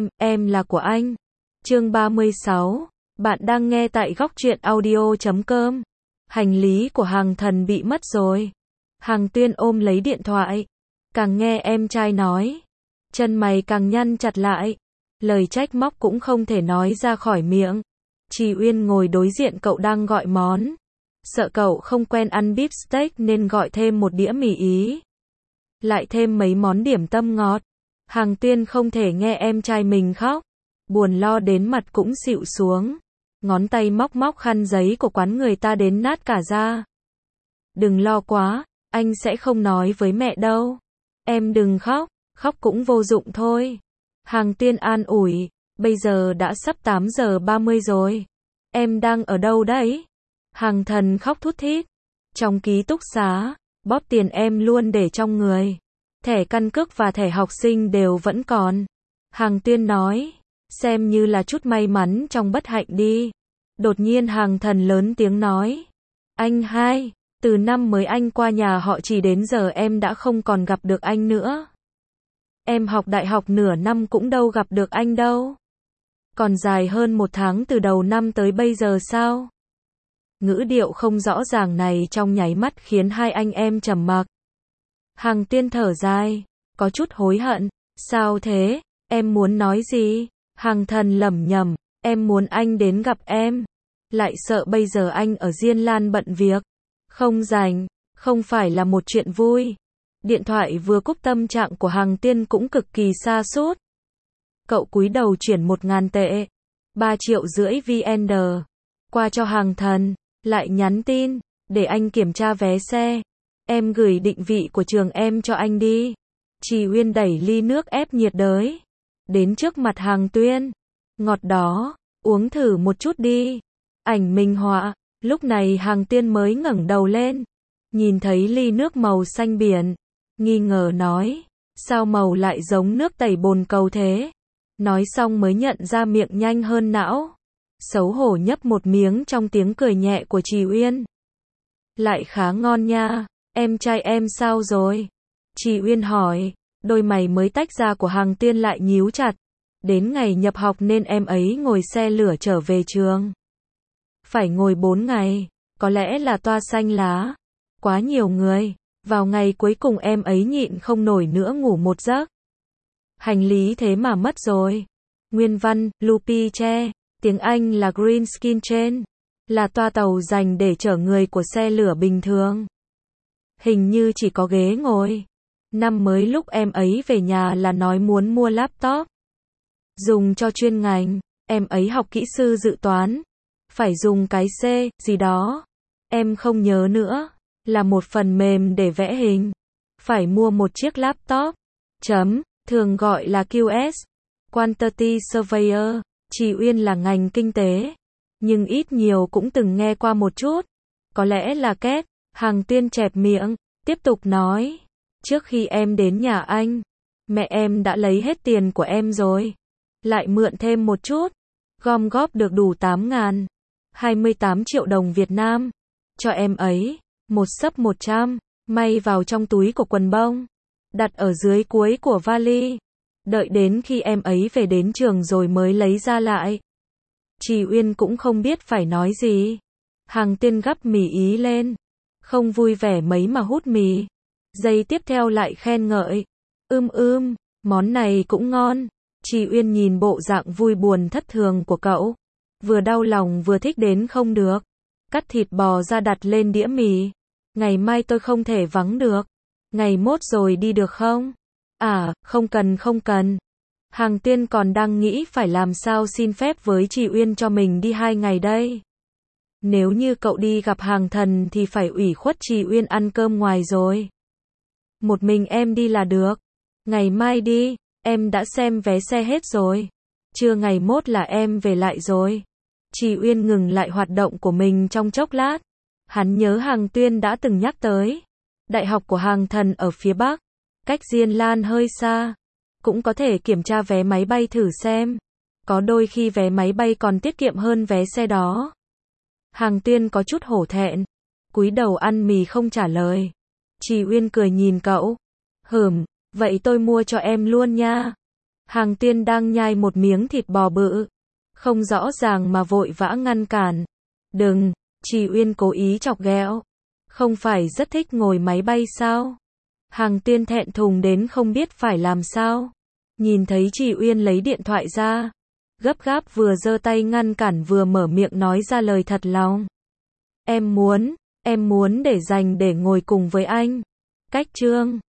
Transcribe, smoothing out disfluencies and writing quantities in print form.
em là của anh. Chương 36. Bạn đang nghe tại góc truyện audio.com. Hành lý của Hằng Thần bị mất rồi. Hằng Tuyên ôm lấy điện thoại. Càng nghe em trai nói, chân mày càng nhăn chặt lại. Lời trách móc cũng không thể nói ra khỏi miệng. Trì Uyên ngồi đối diện cậu đang gọi món. Sợ cậu không quen ăn beef steak nên gọi thêm một đĩa mì Ý. Lại thêm mấy món điểm tâm ngọt. Hằng Tuyên không thể nghe em trai mình khóc. Buồn lo đến mặt cũng xịu xuống. Ngón tay móc móc khăn giấy của quán người ta đến nát cả da. Đừng lo quá, anh sẽ không nói với mẹ đâu. Em đừng khóc, khóc cũng vô dụng thôi. Hằng Tuyên an ủi, bây giờ đã sắp 8 giờ 30 rồi. Em đang ở đâu đấy? Hằng Thần khóc thút thít. Trong ký túc xá, bóp tiền em luôn để trong người. Thẻ căn cước và thẻ học sinh đều vẫn còn. Hằng Tuyên nói, xem như là chút may mắn trong bất hạnh đi. Đột nhiên Hằng Thần lớn tiếng nói, anh hai, từ năm mới anh qua nhà họ Trì đến giờ em đã không còn gặp được anh nữa. Em học đại học nửa năm cũng đâu gặp được anh đâu. Còn dài hơn 1 tháng từ đầu năm tới bây giờ sao? Ngữ điệu không rõ ràng này trong nháy mắt khiến hai anh em trầm mặc. Hằng Tuyên thở dài, có chút hối hận. Sao thế? Em muốn nói gì? Hằng Thần lẩm nhẩm, em muốn anh đến gặp em. Lại sợ bây giờ anh ở Diên Lan bận việc. Không rảnh, không phải là một chuyện vui. Điện thoại vừa cúp tâm trạng của Hằng Tuyên cũng cực kỳ sa sút. Cậu cúi đầu chuyển 1.000 tệ, 3,5 triệu VN qua cho Hằng Thần, lại nhắn tin, để anh kiểm tra vé xe. Em gửi định vị của trường em cho anh đi. Trì Uyên đẩy ly nước ép nhiệt đới đến trước mặt Hằng Tuyên. Ngọt đó, uống thử một chút đi. Ảnh minh họa. Lúc này Hằng Tuyên mới ngẩng đầu lên, nhìn thấy ly nước màu xanh biển, nghi ngờ nói, sao màu lại giống nước tẩy bồn cầu thế? Nói xong mới nhận ra miệng nhanh hơn não. Xấu hổ nhấp một miếng trong tiếng cười nhẹ của Trì Uyên. Lại khá ngon nha, em trai em sao rồi? Trì Uyên hỏi, đôi mày mới tách ra của Hằng Tuyên lại nhíu chặt. Đến ngày nhập học nên em ấy ngồi xe lửa trở về trường. Phải ngồi 4 ngày, có lẽ là toa xanh lá. Quá nhiều người, vào ngày cuối cùng em ấy nhịn không nổi nữa ngủ một giấc. Hành lý thế mà mất rồi. Nguyên văn, Lupi Che, tiếng Anh là Green Skin Train, là toa tàu dành để chở người của xe lửa bình thường. Hình như chỉ có ghế ngồi. Năm mới lúc em ấy về nhà là nói muốn mua laptop dùng cho chuyên ngành, em ấy học kỹ sư dự toán. Phải dùng cái C, gì đó. Em không nhớ nữa. Là một phần mềm để vẽ hình. Phải mua một chiếc laptop. Thường gọi là QS. Quantity Surveyor. Trì Uyên là ngành kinh tế. Nhưng ít nhiều cũng từng nghe qua một chút. Có lẽ là kết. Hằng Tuyên chẹp miệng. Tiếp tục nói. Trước khi em đến nhà anh, mẹ em đã lấy hết tiền của em rồi. Lại mượn thêm một chút. Gom góp được đủ 8.000. 28 triệu đồng Việt Nam. Cho em ấy. Một xấp 100. May vào trong túi của quần bông. Đặt ở dưới cuối của vali. Đợi đến khi em ấy về đến trường rồi mới lấy ra lại. Trì Uyên cũng không biết phải nói gì. Hằng Tuyên gắp mì Ý lên. Không vui vẻ mấy mà hút mì. Giây tiếp theo lại khen ngợi. Món này cũng ngon. Trì Uyên nhìn bộ dạng vui buồn thất thường của cậu. Vừa đau lòng vừa thích đến không được. Cắt thịt bò ra đặt lên đĩa mì. Ngày mai tôi không thể vắng được. Ngày mốt rồi đi được không? À, không cần. Hằng Tuyên còn đang nghĩ phải làm sao xin phép với Trì Uyên cho mình đi 2 ngày đây. Nếu như cậu đi gặp Hằng Thần thì phải ủy khuất Trì Uyên ăn cơm ngoài rồi. Một mình em đi là được. Ngày mai đi, em đã xem vé xe hết rồi. Trưa ngày mốt là em về lại rồi. Trì Uyên ngừng lại hoạt động của mình trong chốc lát. Hắn nhớ Hằng Tuyên đã từng nhắc tới. Đại học của Hằng Thần ở phía Bắc. Cách Diên Lan hơi xa. Cũng có thể kiểm tra vé máy bay thử xem. Có đôi khi vé máy bay còn tiết kiệm hơn vé xe đó. Hằng Tuyên có chút hổ thẹn. Cúi đầu ăn mì không trả lời. Trì Uyên cười nhìn cậu. Vậy tôi mua cho em luôn nha. Hàng Tuyên đang nhai một miếng thịt bò bự, không rõ ràng mà vội vã ngăn cản. Đừng, Trì Uyên cố ý chọc ghẹo. Không phải rất thích ngồi máy bay sao? Hàng Tuyên thẹn thùng đến không biết phải làm sao. Nhìn thấy Trì Uyên lấy điện thoại ra, gấp gáp vừa giơ tay ngăn cản vừa mở miệng nói ra lời thật lòng. Em muốn để dành để ngồi cùng với anh. Cách chương